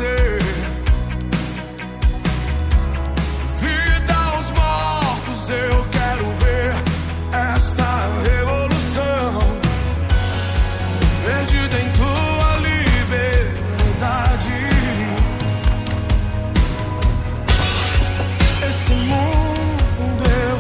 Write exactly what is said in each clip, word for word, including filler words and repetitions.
ver. Vida aos mortos, eu quero ver esta revolução. Perdida em tua liberdade. Esse mundo eu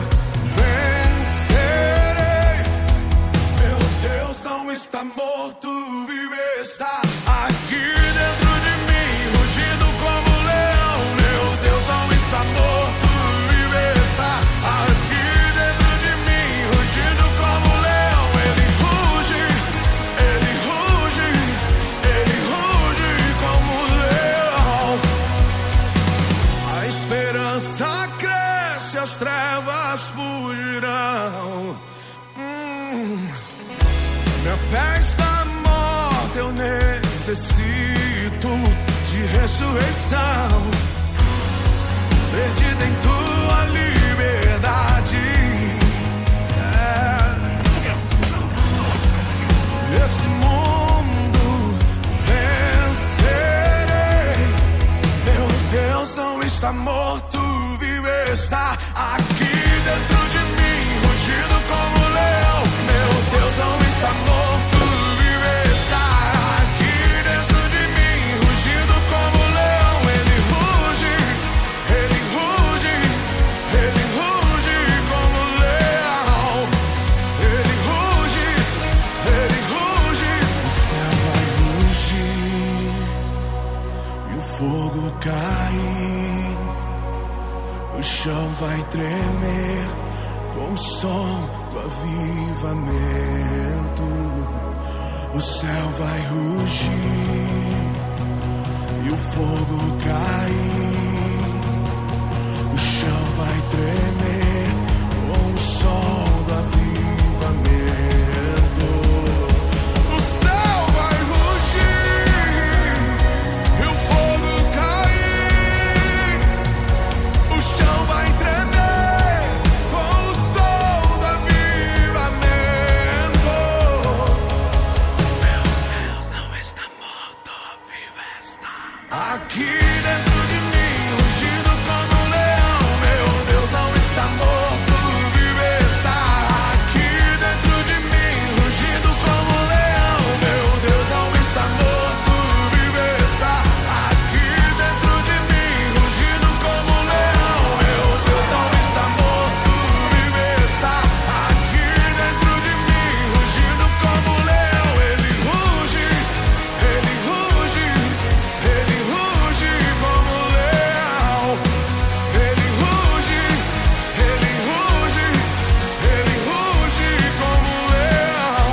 vencerei. Meu Deus não está morto, vive, está aqui dentro de mim, rugindo como um leão. Meu Deus não está morto, vive, está aqui dentro de mim, rugindo como um leão. Ele ruge, ele ruge, ele ruge como um leão. A esperança cresce, as trevas fugirão. Hum. Minha fé está morta, eu necessito de ressurreição. Perdida em tua liberdade. É. Esse mundo vencerei. Meu Deus não está morto, vive, está aqui dentro de mim, rugindo como um leão. Meu Deus não está morto, vive, está aqui dentro de mim, rugindo como um leão. Ele ruge, ele ruge, ele ruge como um leão. Ele ruge, ele ruge. O céu vai rugir e o fogo cair. O chão vai tremer com o som do avivamento. O céu vai rugir e o fogo cair. O chão vai tremer com o som do avivamento. O céu vai rugir e o fogo cair. O chão vai tremer com o som do avivamento. Meu Deus não está morto, vivo está aqui dentro de mim, rugindo como um leão. Meu Deus não está morto, vivo está aqui dentro de mim, rugindo como um leão. Meu Deus não está morto, vivo está aqui dentro de mim, rugindo como um leão. Meu Deus não está morto, vive, está aqui dentro de mim, rugindo como um leão. Ele ruge, ele ruge, ele ruge como um leão. Ele ruge, ele ruge, ele ruge como um leão.